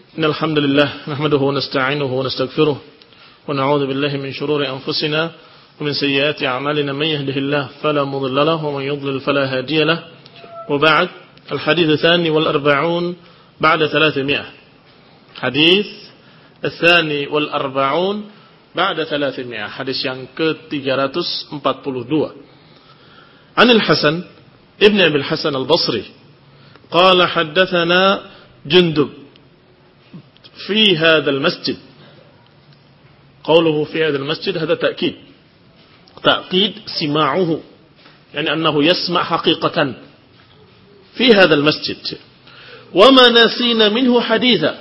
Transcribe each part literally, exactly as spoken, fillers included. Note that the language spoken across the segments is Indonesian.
Innal hamdalillah nahmaduhu wa nasta'inuhu wa nastaghfiruh wa na'udzu billahi min shururi anfusina wa min sayyiati a'malina man yahdihillahu fala mudilla lahu wa man yudlil fala hadiya lahu. Wa ba'd, al-hadits ats-tsani wal arba'un ba'da thalathmi'ah. Hadis ats-tsani wal arba'un ba'da thalathmi'ah. Hadis yang ke tiga ratus empat puluh dua. An al-Hasan ibn Abi al-Hasan al-Basri qala haddatsana Jundub في هذا المسجد. قوله في هذا المسجد هذا تأكيد تأكيد سماعه، يعني أنه يسمع حقيقة في هذا المسجد. وما نسينا منه حديثا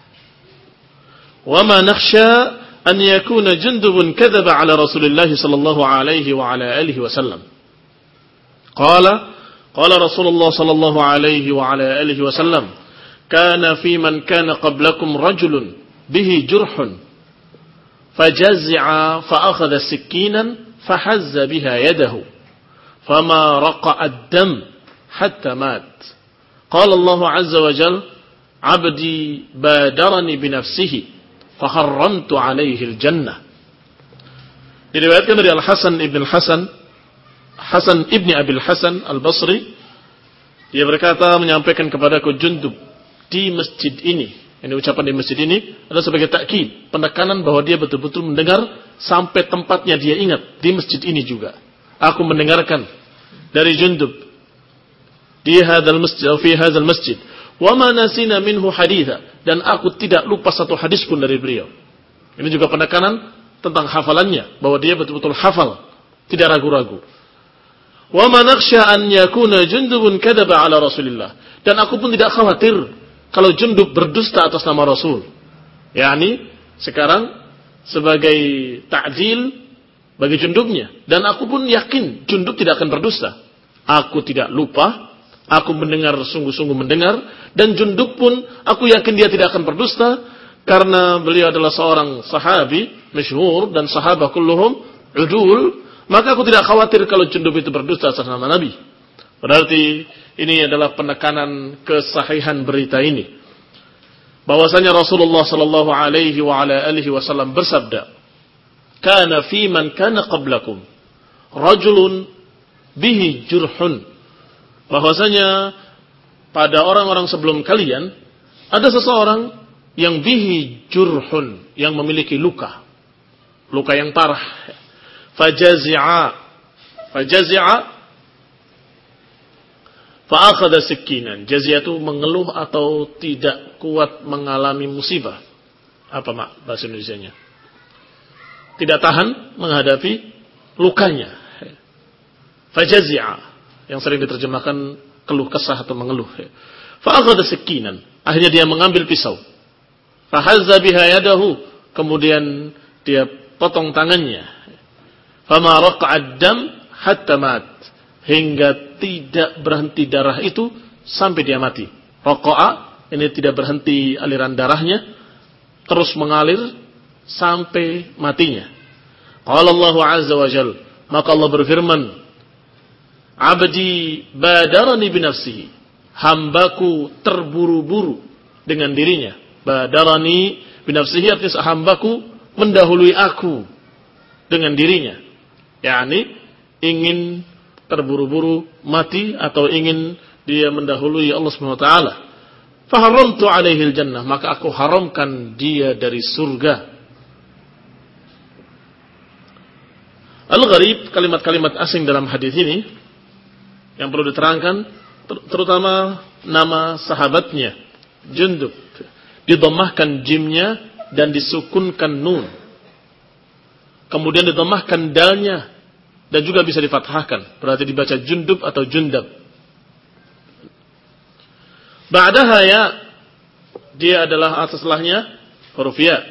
وما نخشى أن يكون جندب كذب على رسول الله صلى الله عليه وعلى آله وسلم. قال قال رسول الله صلى الله عليه وعلى آله وسلم: كان في من كان قبلكم رجل به جرح فجزع فأخذ سكينا فحز بها يده فما رقع الدم حتى مات. قال الله عز وجل: عبدي بادرني بنفسه فحرمت عليه الجنة. Diriwayatkan dari Al-Hasan ibn Hasan Hasan ibn Abi al-Hasan al-Basri, dia berkata, menyampaikan kepadaku Jundub di masjid ini. Ini ucapan di masjid ini adalah sebagai takkid, penekanan bahwa dia betul-betul mendengar sampai tempatnya dia ingat. Di masjid ini juga aku mendengarkan dari Jundub di hadzal masjid atau fi hadzal masjid. Wa ma nasina minhu haditha, dan aku tidak lupa satu hadis pun dari beliau. Ini juga penekanan tentang hafalannya, bahwa dia betul-betul hafal, tidak ragu-ragu. Wa ma nakhsha an yakuna Jundubun kadzaba ala Rasulillah, dan aku pun tidak khawatir kalau Jundub berdusta atas nama Rasul. yakni sekarang sebagai ta'dil bagi Jundubnya, dan aku pun yakin Jundub tidak akan berdusta. Aku tidak lupa, aku mendengar, sungguh-sungguh mendengar, dan Jundub pun aku yakin dia tidak akan berdusta, karena beliau adalah seorang sahabi masyhur dan sahabat kulluhum udul. Maka aku tidak khawatir kalau Jundub itu berdusta atas nama Nabi. Berarti ini adalah penekanan kesahihan berita ini, bahwasanya Rasulullah sallallahu alaihi wa ala alihi wasallam bersabda, "Kana fi man kana qablakum rajulun bihi jurhun." Bahwasanya pada orang-orang sebelum kalian ada seseorang yang bihi jurhun, yang memiliki luka, luka yang parah. Fajazi'a fajazi'a fa'akhadha sikinan. Jazia itu mengeluh atau tidak kuat mengalami musibah. Apa mak bahasa Indonesianya? Tidak tahan menghadapi lukanya. Fajazi'a, yang sering diterjemahkan keluh kesah atau mengeluh. Fa'akhadha sikinan, akhirnya dia mengambil pisau. Fahazza biha yadahu, kemudian dia potong tangannya. Fama raqa'ad dam hatta mat, hingga tidak berhenti darah itu sampai dia mati. Raqa'a, ini tidak berhenti aliran darahnya, terus mengalir sampai matinya. Qala Allah azza wa jalla, maka Allah berfirman, "Abdi badarani binafsihi." Hambaku terburu-buru dengan dirinya. Badarani binafsihi artinya hambaku mendahului aku dengan dirinya. yakni ingin terburu-buru mati atau ingin dia mendahului Allah Subhanahu wa taala. Faharamtu alaihi al-jannah, maka aku haramkan dia dari surga. Al-gharib, kalimat-kalimat asing dalam hadis ini yang perlu diterangkan, terutama nama sahabatnya Jundub, didomahkan jimnya dan disukunkan nun. Kemudian didomahkan dalnya dan juga bisa difathahkan, berarti dibaca Jundub atau Jundab. Ba'daha ya, dia adalah atas setelahnya huruf ya.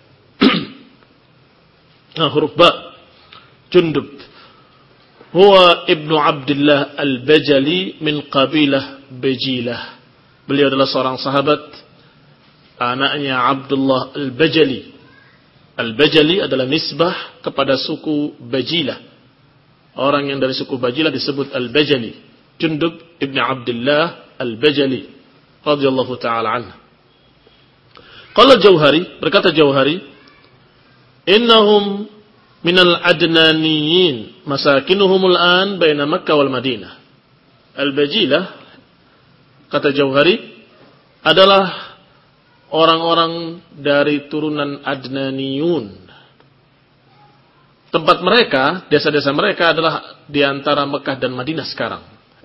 Nah, huruf ba, Jundub. Huwa ibnu Abdullah al-Bajali min qabilah Bajilah. Beliau adalah seorang sahabat, anaknya Abdullah al-Bajali. Al-Bajali adalah nisbah kepada suku Bajilah. Orang yang dari suku Bajilah disebut Al-Bajali. Jundub ibn Abdullah Al-Bajali radhiyallahu ta'ala anhu. Qala Jauhari, berkata Jauhari, innahum minal adnaniyin masakinuhumul an baina Makkah wal Madinah. Al-Bajilah, kata Jauhari, adalah orang-orang dari turunan Adnaniyun. Tempat mereka, desa-desa mereka adalah di antara Mekah dan Madinah sekarang.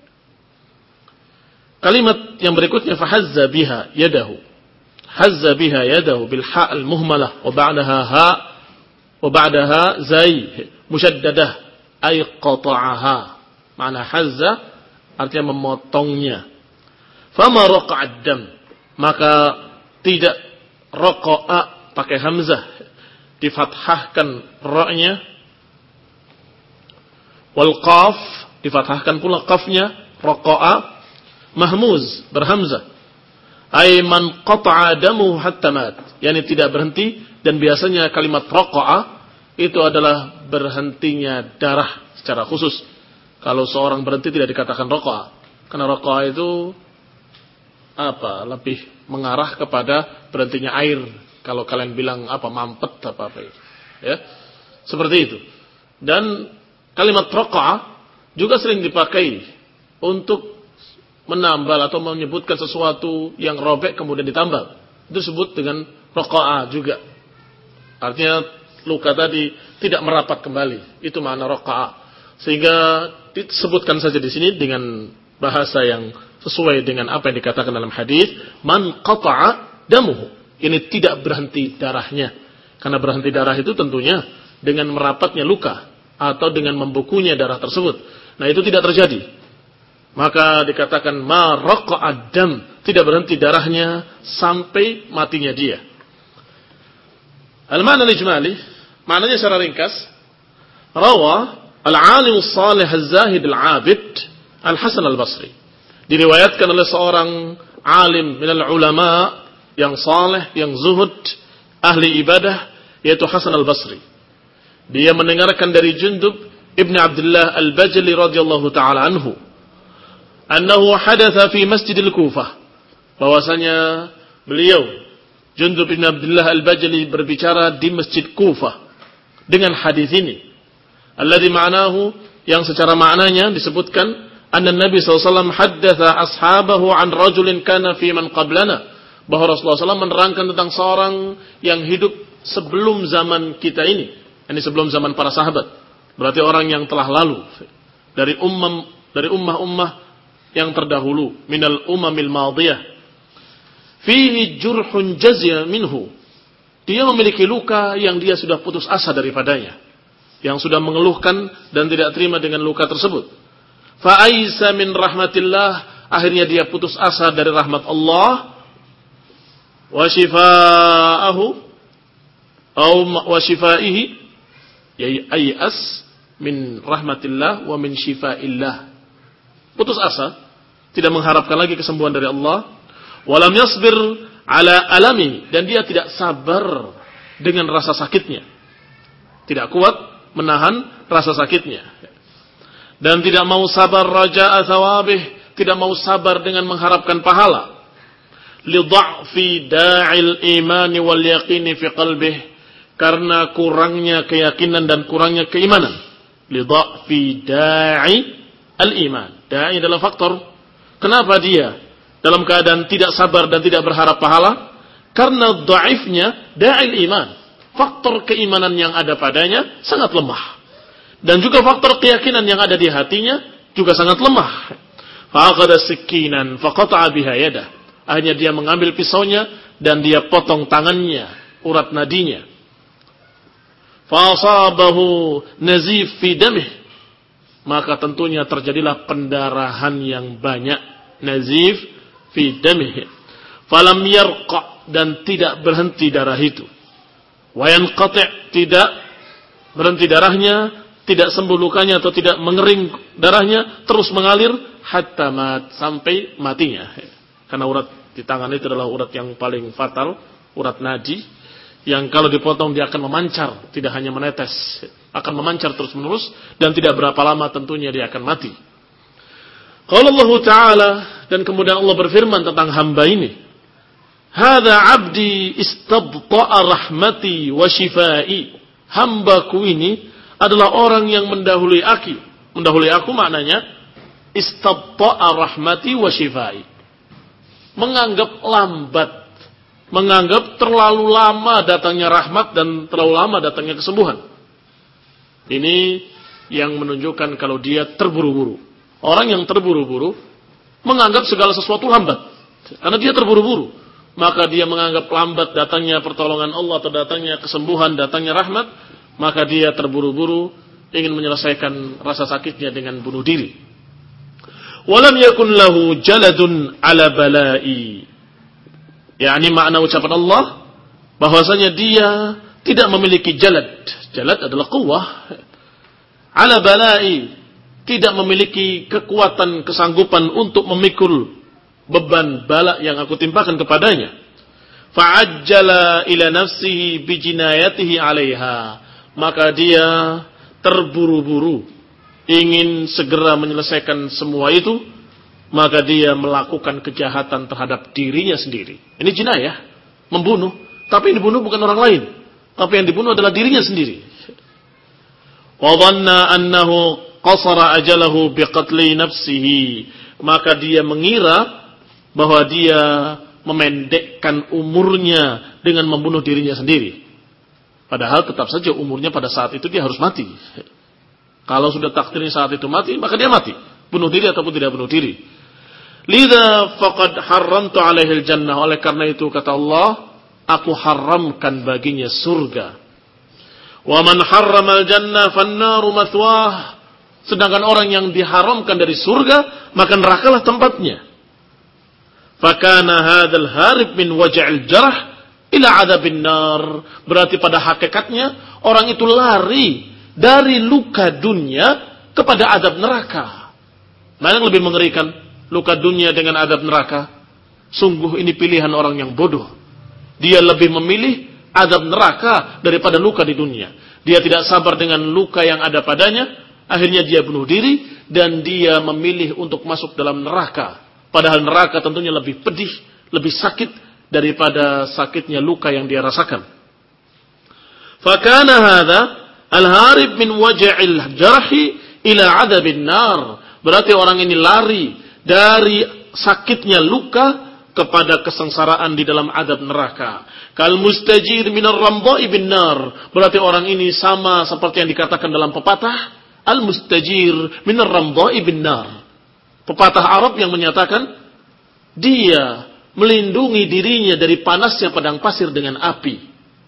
Kalimat yang berikutnya, fahazza biha yadahu. Hazza biha yadahu bil ha' al-muhmalah wa ba'daha ha' wa ba'daha zai musyaddadah ay qata'aha. Makna hazza artinya memotongnya. Fama raqa'ad dam, maka tidak raqa'a pakai hamzah, difathahkan ra-nya, wal qaf difathahkan pula qafnya, raqa'a mahmuz berhamzah, ay man qata'a damu hatta mat, yakni tidak berhenti. Dan biasanya kalimat raqa'a itu adalah berhentinya darah secara khusus. Kalau seorang berhenti tidak dikatakan raqa'a, karena raqa'a itu apa, lebih mengarah kepada berhentinya air. Kalau kalian bilang apa, mampet apa apa itu, ya, seperti itu. Dan kalimat raqa'a juga sering dipakai untuk menambal atau menyebutkan sesuatu yang robek kemudian ditambal. Itu disebut dengan raqa'a juga. Artinya luka tadi tidak merapat kembali. Itu makna raqa'a. Sehingga disebutkan saja di sini dengan bahasa yang sesuai dengan apa yang dikatakan dalam hadis, man qata'a damuhu. Ini tidak berhenti darahnya. Karena berhenti darah itu tentunya dengan merapatnya luka atau dengan membukunya darah tersebut. Nah, itu tidak terjadi. Maka dikatakan ma raqa'ad dam, tidak berhenti darahnya sampai matinya dia. Al-ma'na al-ijmali, maknanya secara ringkas, rawa al-alim as-salih az-zahid al-'abid Al-Hasan al-Basri. Diriwayatkan oleh seorang alim minal ulama yang saleh, yang zuhud, ahli ibadah, yaitu Hasan al-Basri. Dia mendengarkan dari Jundub ibn Abdullah al-Bajali radhiyallahu ta'ala anhu, annahu hadatha fi masjidil Kufah, bahwasanya beliau Jundub ibn Abdullah al-Bajali berbicara di masjid Kufah dengan hadis ini, alladhi ma'nahu, yang secara maknanya disebutkan, anna Nabi sallallahu alaihi wasallam haddatha ashabahu an rajulin kana fi man qablana, bahwa Rasulullah sallallahu alaihi wasallam menerangkan tentang seorang yang hidup sebelum zaman kita ini, ini sebelum zaman para sahabat, berarti orang yang telah lalu dari ummah dari ummah-ummah yang terdahulu, minal umamil madiyah, fihi jurhun jazia minhu, dia memiliki luka yang dia sudah putus asa daripadanya, yang sudah mengeluhkan dan tidak terima dengan luka tersebut. Fa'aisa min rahmatillah, akhirnya dia putus asa dari rahmat Allah. Wa shifa'ahu atau wa shifaihi, yai'as min rahmatillah wa min shifa'illah. Putus asa, tidak mengharapkan lagi kesembuhan dari Allah. Walam yasbir ala alami, dan dia tidak sabar dengan rasa sakitnya, tidak kuat menahan rasa sakitnya, dan tidak mau sabar raja'a thawabih, tidak mau sabar dengan mengharapkan pahala. Li dha'fi da'il imani wal yaqini fi qalbih, karena kurangnya keyakinan dan kurangnya keimanan. Li dha'fi da'i al-iman, da'i adalah faktor. Kenapa dia dalam keadaan tidak sabar dan tidak berharap pahala? Karena dhaifnya da'il iman, faktor keimanan yang ada padanya sangat lemah. Dan juga faktor keyakinan yang ada di hatinya juga sangat lemah. Fa'aqada sikinan faqata'a biha yadah, akhirnya dia mengambil pisaunya dan dia potong tangannya, urat nadinya. Fa'asabahu nazif fi damih, maka tentunya terjadilah pendarahan yang banyak, nazif fi damih. Falam yarqa, dan tidak berhenti darah itu. Wa yanqati', tidak berhenti darahnya, tidak sembuh lukanya atau tidak mengering darahnya, terus mengalir hatta mat, sampai matinya. Karena urat di tangan itu adalah urat yang paling fatal, urat nadi, yang kalau dipotong dia akan memancar, tidak hanya menetes, akan memancar terus menerus, dan tidak berapa lama tentunya dia akan mati. Qala Allah Ta'ala, dan kemudian Allah berfirman tentang hamba ini, Hada abdi istabta'a rahmati wa shifai. Hambaku ini adalah orang yang mendahului aku. Mendahului aku maknanya istabta'a rahmati wa shifai. Menganggap lambat, menganggap terlalu lama datangnya rahmat dan terlalu lama datangnya kesembuhan. Ini yang menunjukkan kalau dia terburu-buru. Orang yang terburu-buru menganggap segala sesuatu lambat. Karena dia terburu-buru, maka dia menganggap lambat datangnya pertolongan Allah atau datangnya kesembuhan, datangnya rahmat, maka dia terburu-buru ingin menyelesaikan rasa sakitnya dengan bunuh diri. Walam yakun lahu jaladun ala balai. yakni makna ucapan Allah bahwasanya dia tidak memiliki jalad. Jalad adalah quwwah. Ala balai, tidak memiliki kekuatan, kesanggupan untuk memikul beban bala yang aku timpakan kepadanya. Fa'ajjala ila nafsihi bijinayatihi 'alaiha, maka dia terburu-buru ingin segera menyelesaikan semua itu, maka dia melakukan kejahatan terhadap dirinya sendiri. Ini jinayah, membunuh, tapi yang dibunuh bukan orang lain, tapi yang dibunuh adalah dirinya sendiri. Wa dhanna annahu qasara ajalahu biqatli nafsihi, maka dia mengira bahwa dia memendekkan umurnya dengan membunuh dirinya sendiri. Padahal tetap saja umurnya pada saat itu dia harus mati. Kalau sudah takdirnya saat itu mati, maka dia mati. Bunuh diri ataupun tidak bunuh diri. Lidza faqad haramtu alaihi al-jannah. Oleh karena itu kata Allah, aku haramkan baginya surga. Wa man harrama al-jannah fan-naru mathwah. Sedangkan orang yang diharamkan dari surga, maka nerakalah tempatnya. Fakana hadzal harib min waj'il jarh ila adabin nar. Berarti pada hakikatnya orang itu lari dari luka dunia kepada adab neraka. Mana yang lebih mengerikan? Luka dunia dengan adab neraka? Sungguh ini pilihan orang yang bodoh. Dia lebih memilih adab neraka daripada luka di dunia. Dia tidak sabar dengan luka yang ada padanya, akhirnya dia bunuh diri dan dia memilih untuk masuk dalam neraka. Padahal neraka tentunya lebih pedih, lebih sakit daripada sakitnya luka yang dia rasakan. Fakana hadza al-harib min waj'il jarhi ila 'adabin nar. Berarti orang ini lari dari sakitnya luka kepada kesengsaraan di dalam adab neraka. Kal mustajir minar ramdha'i bin nar. Berarti orang ini sama seperti yang dikatakan dalam pepatah, al mustajir minar ramdha'i bin nar. Pepatah Arab yang menyatakan dia melindungi dirinya dari panasnya padang pasir dengan api.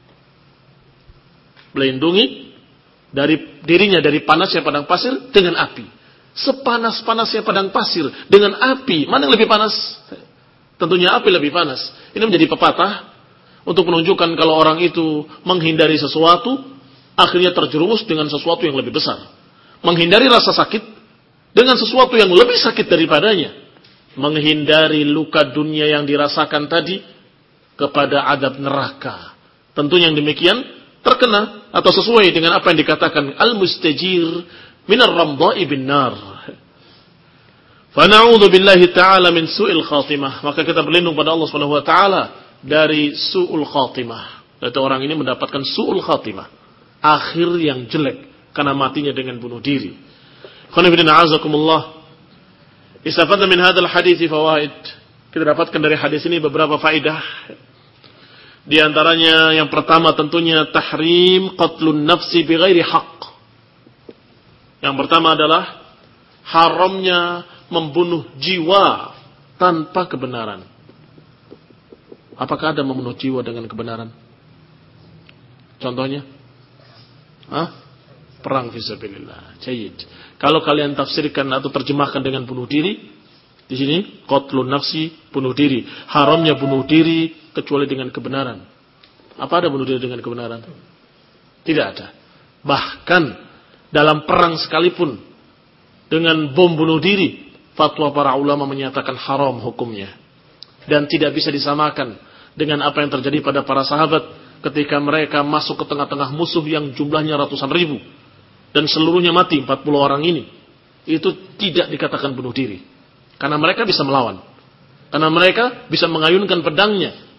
Melindungi dari dirinya dari panasnya padang pasir dengan api. Sepanas-panasnya padang pasir dengan api, mana yang lebih panas? Tentunya api lebih panas. Ini menjadi pepatah untuk menunjukkan kalau orang itu menghindari sesuatu, akhirnya terjerumus dengan sesuatu yang lebih besar. Menghindari rasa sakit dengan sesuatu yang lebih sakit daripadanya. Menghindari luka dunia yang dirasakan tadi kepada adab neraka. Tentunya yang demikian terkena atau sesuai dengan apa yang dikatakan al-mustajir minar ramdha'i bin nar. Fa na'udzu billahi ta'ala min su'il khatimah. Maka kita berlindung pada Allah Subhanahu wa taala dari su'ul khatimah. Yaitu orang ini mendapatkan su'ul khatimah, akhir yang jelek karena matinya dengan bunuh diri. Khonibidina azakumullah. Istafadna min hadzal hadits fawaid. Kita dapatkan dari hadis ini beberapa faedah. Di antaranya yang pertama tentunya tahrim qatlun nafsi bighairi haqq. Yang pertama adalah haramnya membunuh jiwa tanpa kebenaran. Apakah ada membunuh jiwa dengan kebenaran? Contohnya? Hah? Perang fisabilillah. Jayyid. Kalau kalian tafsirkan atau terjemahkan dengan bunuh diri, di sini qatlun nafsi, bunuh diri. Haramnya bunuh diri kecuali dengan kebenaran. Apa ada bunuh diri dengan kebenaran? Tidak ada. Bahkan dalam perang sekalipun dengan bom bunuh diri, fatwa para ulama menyatakan haram hukumnya. Dan tidak bisa disamakan dengan apa yang terjadi pada para sahabat ketika mereka masuk ke tengah-tengah musuh yang jumlahnya ratusan ribu. Dan seluruhnya mati, empat puluh orang ini. Itu tidak dikatakan bunuh diri. Karena mereka bisa melawan. Karena mereka bisa mengayunkan pedangnya.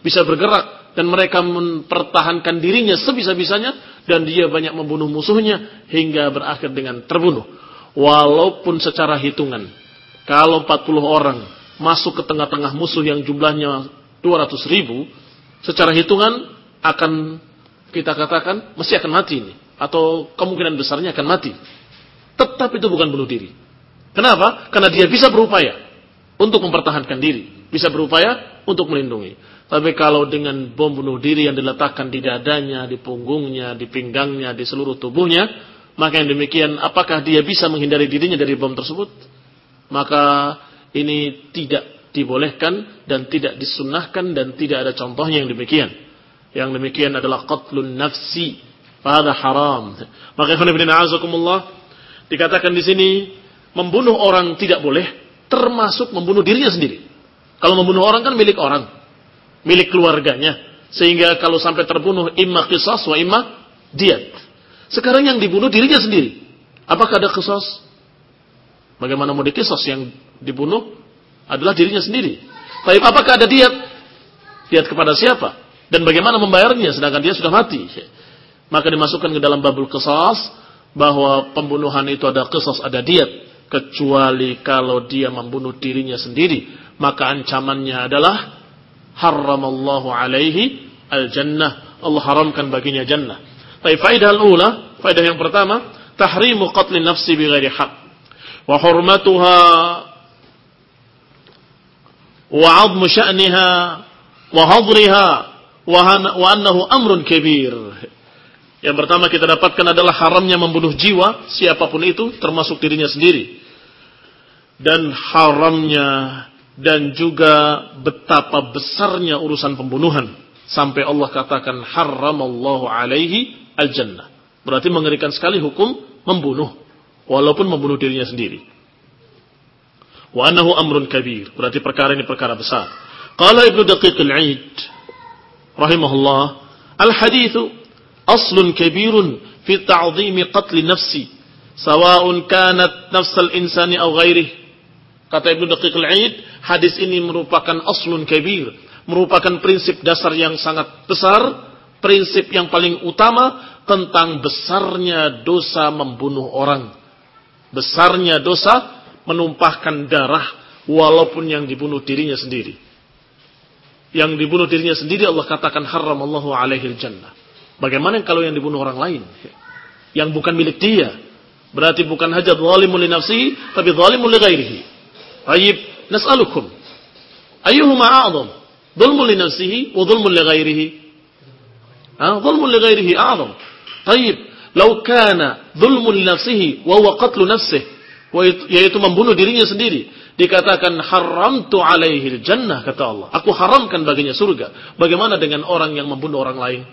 bisa bergerak, dan mereka mempertahankan dirinya sebisa-bisanya, dan dia banyak membunuh musuhnya hingga berakhir dengan terbunuh. Walaupun secara hitungan, kalau empat puluh orang masuk ke tengah-tengah musuh yang jumlahnya dua ratus ribu, secara hitungan akan kita katakan mesti akan mati ini, atau kemungkinan besarnya akan mati. Tetap itu bukan bunuh diri. Kenapa? Karena dia bisa berupaya untuk mempertahankan diri, bisa berupaya untuk melindungi. Tapi kalau dengan bom bunuh diri yang diletakkan di dadanya, di punggungnya, di pinggangnya, di seluruh tubuhnya, maka yang demikian, apakah dia bisa menghindari dirinya dari bom tersebut? Maka ini tidak dibolehkan dan tidak disunnahkan dan tidak ada contohnya yang demikian. Yang demikian adalah qatlun nafsi, pada haram. Maka khonibina azakumullah, dikatakan di sini membunuh orang tidak boleh, termasuk membunuh dirinya sendiri. Kalau membunuh orang kan milik orang, milik keluarganya, sehingga kalau sampai terbunuh imma qisas wa imma diyat. Sekarang yang dibunuh dirinya sendiri, apakah ada qisas? Bagaimana mau diqisas? Yang dibunuh adalah dirinya sendiri. Tapi apakah ada diyat? Diyat kepada siapa? Dan bagaimana membayarnya sedangkan dia sudah mati? Maka dimasukkan ke dalam babul qisas bahwa pembunuhan itu ada qisas, ada diyat, kecuali kalau dia membunuh dirinya sendiri, maka ancamannya adalah haramallahu alaihi al-jannah. Allah haramkan baginya jannah. Tapi faedah al-ula, faedah yang pertama, tahrimu qatlin nafsi bighairi haq wa hurmatuha wa 'azmu sya'niha wa hadriha wa annahu amrun kabir. Yang pertama kita dapatkan adalah haramnya membunuh jiwa siapapun itu, termasuk dirinya sendiri. Dan haramnya dan juga betapa besarnya urusan pembunuhan, sampai Allah katakan haramallahu alaihi al-jannah. Berarti mengerikan sekali hukum membunuh, walaupun membunuh dirinya sendiri. Wa annahu amrun kabir, berarti perkara ini perkara besar. Qala Ibnu Daqiq al-Aid rahimahullah, al-haditsu aslun kabirun fi ta'dhimi qatl nafsi, sawa'un kanat nafsal insani aw ghairihi. Kata Ibnu Daqiq al-Aid, hadis ini merupakan aslun kabir, merupakan prinsip dasar yang sangat besar, prinsip yang paling utama tentang besarnya dosa membunuh orang. Besarnya dosa menumpahkan darah walaupun yang dibunuh dirinya sendiri. Yang dibunuh dirinya sendiri Allah katakan haramallahu alaihi al-jannah. Bagaimana kalau yang dibunuh orang lain? Yang bukan milik dia. Berarti bukan hanya zalimun li nafsihi, tapi zalimun li ghairihi. Tayyib, nas'alukum ayyuhuma a'zam, dhulmun li nafsihi wa dhulmun li ghairihi? Ah, dhulmun li ghairihi a'zam. Tayyib, law kana dhulmun li nafsihi wa huwa qatlu nafsihi, yaitu membunuh dirinya sendiri, dikatakan haramtu alaihi al-jannah, kata Allah, aku haramkan baginya surga. Bagaimana dengan orang yang membunuh orang lain?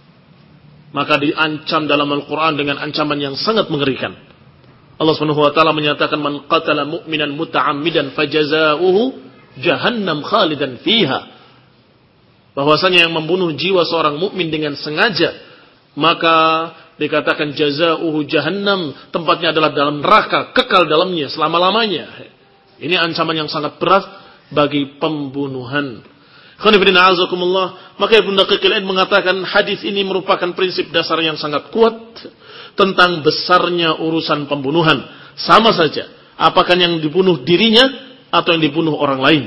Maka diancam dalam Al-Quran dengan ancaman yang sangat mengerikan. Allah Subhanahu wa taala menyatakan man qatala mu'minan muta'ammidan fajazauhu jahannam khalidan fiha. Bahwasanya yang membunuh jiwa seorang mukmin dengan sengaja, maka dikatakan jazauhu jahannam, tempatnya adalah dalam neraka, kekal dalamnya selama-lamanya. Ini ancaman yang sangat berat bagi pembunuhan. Khonibina azakumullah, maka Ibnu Daqiq al-Aid mengatakan hadis ini merupakan prinsip dasar yang sangat kuat tentang besarnya urusan pembunuhan. Sama saja, apakah yang dibunuh dirinya atau yang dibunuh orang lain.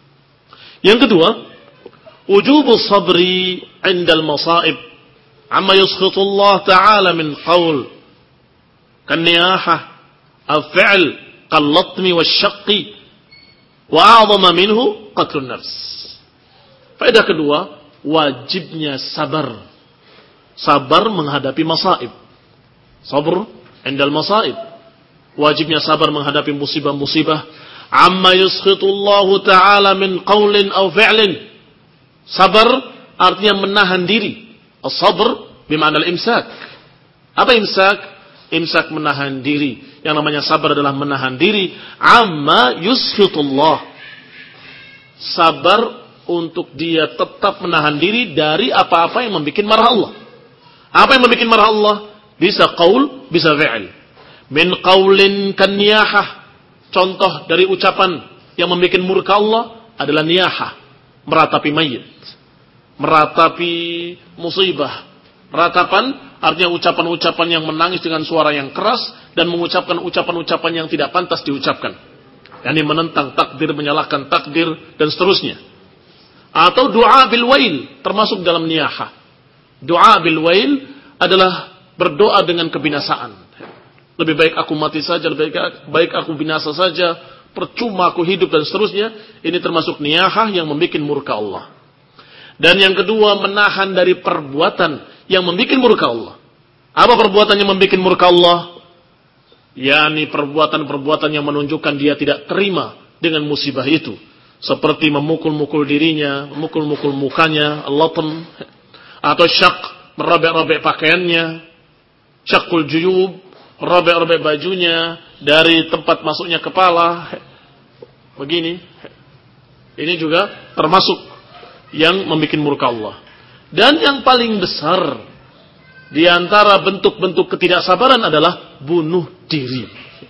Yang kedua, wujubus sabri 'indal masaib amma yusqitu Allah ta'ala min qaul kan-niyahah al-fi'l kal-latmi wash-shaqqi wa a'zama minhu qatlun nafs. Faedah kedua, wajibnya sabar. Sabar menghadapi masaib. Sabr indal masaib. Wajibnya sabar menghadapi musibah-musibah. Amma yuskhitullahu ta'ala min qawlin aw fi'lin. Sabar artinya menahan diri. As-sabr bima'na al-imsak. Apa imsak? Imsak menahan diri. Yang namanya sabar adalah menahan diri. Amma yuskhitullah. Sabar untuk dia tetap menahan diri dari apa-apa yang membuat marah Allah. Apa yang membuat marah Allah? Bisa qaul, bisa fi'il. Min qaulin kan niyahah. Contoh dari ucapan yang membuat murka Allah adalah niyahah, meratapi mayit. meratapi musibah. Ratapan artinya ucapan-ucapan yang menangis dengan suara yang keras dan mengucapkan ucapan-ucapan yang tidak pantas diucapkan. Yani menentang takdir, menyalahkan takdir dan seterusnya. Atau doa bil wail termasuk dalam niyahah. Doa bil wail adalah berdoa dengan kebinasaan. Lebih baik aku mati saja, lebih baik aku binasa saja, percuma aku hidup dan seterusnya. Ini termasuk niyahah yang membuat murka Allah. Dan yang kedua, menahan dari perbuatan yang membuat murka Allah. Apa perbuatan yang membuat murka Allah? Yani perbuatan-perbuatan yang menunjukkan dia tidak terima dengan musibah itu. Seperti memukul-mukul dirinya, memukul-mukul mukanya, latm, atau syak, merobek-robek pakaiannya, syakul juyub, merobek-robek bajunya dari tempat masuknya kepala. Begini. Ini juga termasuk yang membuat murka Allah. Dan yang paling besar di antara bentuk-bentuk ketidaksabaran adalah bunuh diri.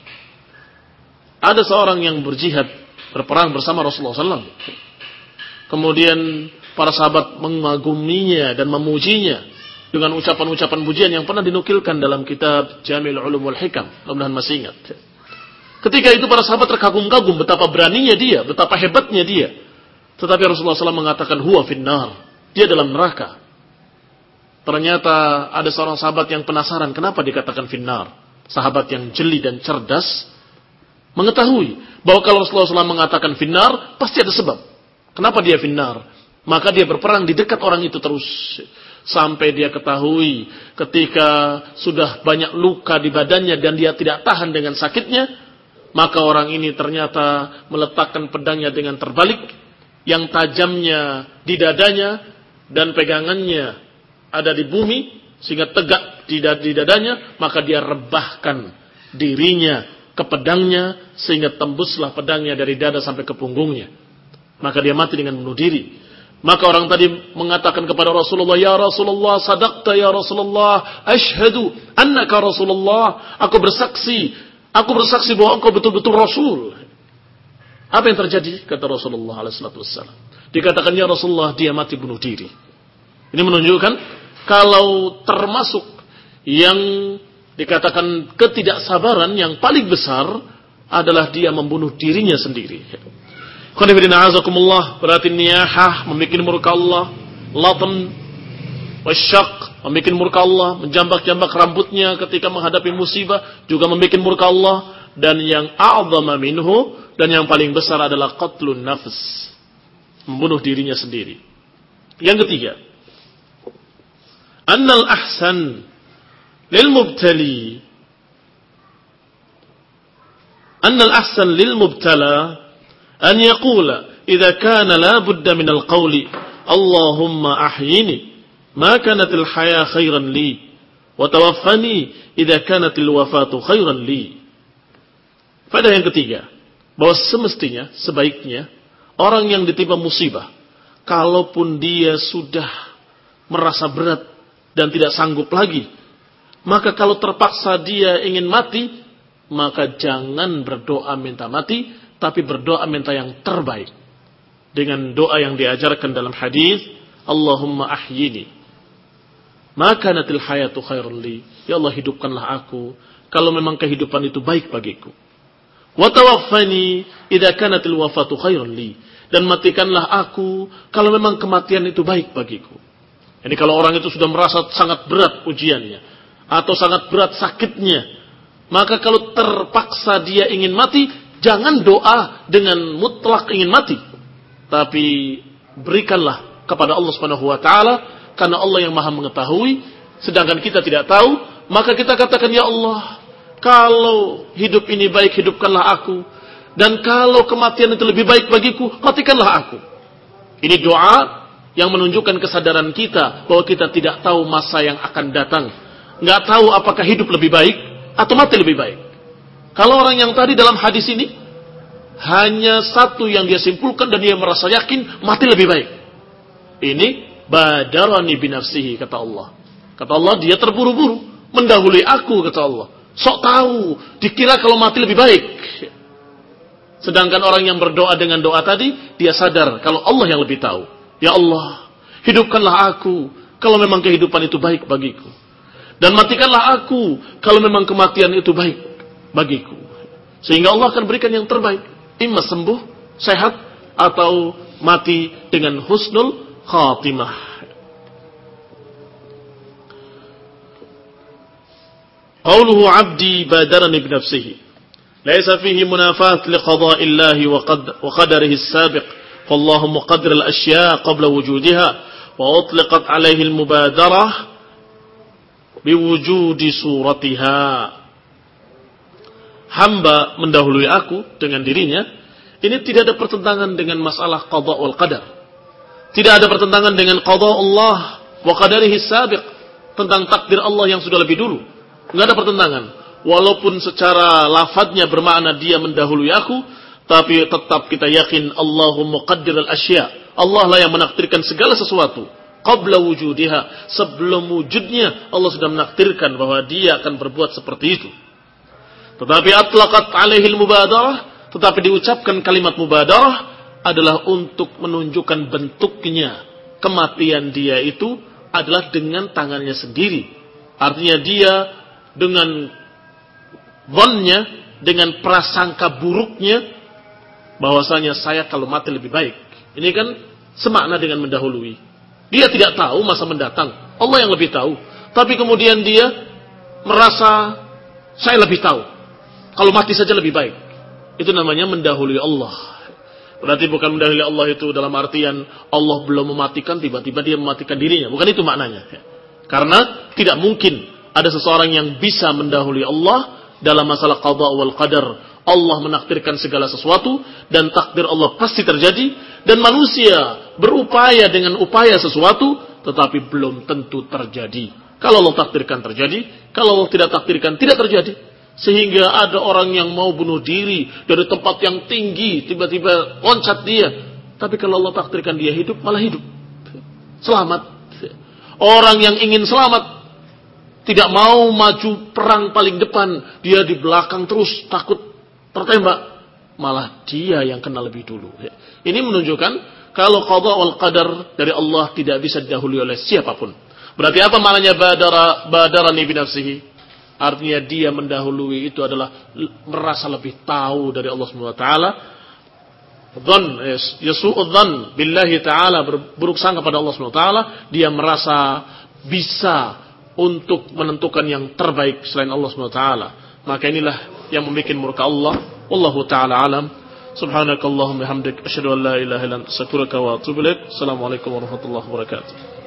Ada seorang yang berjihad, berperang bersama Rasulullah shallallahu alaihi wasallam. Kemudian para sahabat mengaguminya dan memujinya dengan ucapan-ucapan pujian yang pernah dinukilkan dalam kitab Jami'ul Ulum wal Hikam. Mudah-mudahan masih ingat. Ketika itu para sahabat terkagum-kagum betapa beraninya dia, betapa hebatnya dia. Tetapi Rasulullah shallallahu alaihi wasallam mengatakan huwa finnar, dia dalam neraka. Ternyata ada seorang sahabat yang penasaran kenapa dikatakan finnar. Sahabat yang jeli dan cerdas mengetahui bahwa kalau Rasulullah shallallahu alaihi wasallam mengatakan finnar, pasti ada sebab. Kenapa dia finnar? Maka dia berperang di dekat orang itu terus. Sampai dia ketahui ketika sudah banyak luka di badannya dan dia tidak tahan dengan sakitnya, maka orang ini ternyata meletakkan pedangnya dengan terbalik, yang tajamnya di dadanya dan pegangannya ada di bumi sehingga tegak di dadanya, maka dia rebahkan dirinya ke pedangnya sehingga tembuslah pedangnya dari dada sampai ke punggungnya. Maka dia mati dengan bunuh diri. Maka orang tadi mengatakan kepada Rasulullah, "Ya Rasulullah, sadaqta ya Rasulullah, asyhadu annaka Rasulullah." Aku bersaksi, aku bersaksi bahwa engkau betul-betul Rasul. Apa yang terjadi? Kata Rasulullah alaihi wasallam. Dikatakan, "Ya Rasulullah, dia mati bunuh diri." Ini menunjukkan kalau termasuk yang dikatakan ketidaksabaran yang paling besar adalah dia membunuh dirinya sendiri. Qanifidina azakumullah, berarti niyahah membuat murka Allah, latm wasyak membuat murka Allah, menjambak-jambak rambutnya ketika menghadapi musibah juga membuat murka Allah, dan yang a'zama minhu dan yang paling besar adalah qatlun nafs, membunuh dirinya sendiri. Yang ketiga, annal ahsan lil mubtali annal ahsan lil mubtala an yaqula idza kana la budda min al-qawli Allahumma ahyini ma kanat al-haya khairan li wa tawaffani idza kanat al-wafatu khairan li. Faedah yang ketiga, bahwa semestinya, sebaiknya orang yang ditimpa musibah, kalaupun dia sudah merasa berat dan tidak sanggup lagi, maka kalau terpaksa dia ingin mati, maka jangan berdoa minta mati, tapi berdoa minta yang terbaik. Dengan doa yang diajarkan dalam hadis, Allahumma ahyini ma kanatil hayatu khairul li. Ya Allah, hidupkanlah aku kalau memang kehidupan itu baik bagiku. Wa tawaffani idza kanatil wafatu khairul li. Dan matikanlah aku kalau memang kematian itu baik bagiku. Jadi kalau orang itu sudah merasa sangat berat ujiannya atau sangat berat sakitnya, maka kalau terpaksa dia ingin mati, jangan doa dengan mutlak ingin mati, tapi berikanlah kepada Allah Subhanahu wa taala, karena Allah yang Maha mengetahui, sedangkan kita tidak tahu. Maka kita katakan, ya Allah, kalau hidup ini baik, hidupkanlah aku, dan kalau kematian itu lebih baik bagiku, matikanlah aku. Ini doa yang menunjukkan kesadaran kita bahwa kita tidak tahu masa yang akan datang, nggak tahu apakah hidup lebih baik atau mati lebih baik. Kalau orang yang tadi dalam hadis ini hanya satu yang dia simpulkan dan dia merasa yakin mati lebih baik. Ini badarani binafsihi, kata Allah. Kata Allah, dia terburu-buru mendahului aku, kata Allah. Sok tahu, dikira kalau mati lebih baik. Sedangkan orang yang berdoa dengan doa tadi, dia sadar kalau Allah yang lebih tahu. Ya Allah, Hidupkanlah aku kalau memang kehidupan itu baik bagiku. Dan matikanlah aku kalau memang kematian itu baik bagiku. Sehingga Allah akan berikan yang terbaik. Imma sembuh, sehat, atau mati dengan husnul khatimah. Qauluhu abdi badarani binafsihi laisa fihi munafat liqada'illahi wa qadarihi as-sabiq fallahu muqaddir al-ashya' qabla wujudiha wa utlaqat alaihi al-mubadarah biwujudi suratiha. Hamba mendahului aku dengan dirinya, ini tidak ada pertentangan dengan masalah qada wal qadar. Tidak ada pertentangan dengan qada Allah wa qadarihi as-sabiq, tentang takdir Allah yang sudah lebih dulu. Enggak ada pertentangan. Walaupun secara lafadznya bermakna dia mendahului aku, tapi tetap kita yakin Allahu muqaddir al-asya'. Allah lah yang menakdirkan segala sesuatu. Qabla wujudiha, sebelum wujudnya Allah sudah menakdirkan bahwa dia akan berbuat seperti itu. Tetapi atlaqat alaihil mubadarah, tetapi diucapkan kalimat mubadarah adalah untuk menunjukkan bentuknya. Kematian dia itu adalah dengan tangannya sendiri. Artinya dia dengan dhannya, dengan prasangka buruknya, bahwasanya saya kalau mati lebih baik. Ini kan semakna dengan mendahului. Dia tidak tahu masa mendatang, Allah yang lebih tahu. Tapi kemudian dia merasa saya lebih tahu, kalau mati saja lebih baik. Itu namanya mendahului Allah. Berarti bukan mendahului Allah itu dalam artian Allah belum mematikan, tiba-tiba dia mematikan dirinya. Bukan itu maknanya. Karena tidak mungkin ada seseorang yang bisa mendahului Allah dalam masalah qada wal qadar. Allah menakdirkan segala sesuatu dan takdir Allah pasti terjadi, dan manusia berupaya dengan upaya sesuatu tetapi belum tentu terjadi. Kalau Allah takdirkan terjadi, kalau Allah tidak takdirkan tidak terjadi. Sehingga ada orang yang mau bunuh diri dari tempat yang tinggi, tiba-tiba loncat dia. Tapi kalau Allah takdirkan dia hidup, malah hidup. Selamat. Orang yang ingin selamat tidak mau maju perang paling depan, dia di belakang terus takut tertembak, malah dia yang kena lebih dulu. Ini menunjukkan kalau qada wal qadar dari Allah tidak bisa didahului oleh siapapun. Berarti apa maknanya badara badarani binafsihi? Artinya dia mendahului itu adalah merasa lebih tahu dari Allah Subhanahu wa taala. Dzan yasu'u dzan billahi taala, buruk sangka pada Allah Subhanahu wa taala, dia merasa bisa untuk menentukan yang terbaik selain Allah Subhanahu wa taala. Maka inilah yang membuat murka Allah. Wallahu taala alam. Subhanakallahumma bihamdik asyhadu an la ilaha illa anta astaghfiruka wa atubu ilaik. Assalamualaikum warahmatullahi wabarakatuh.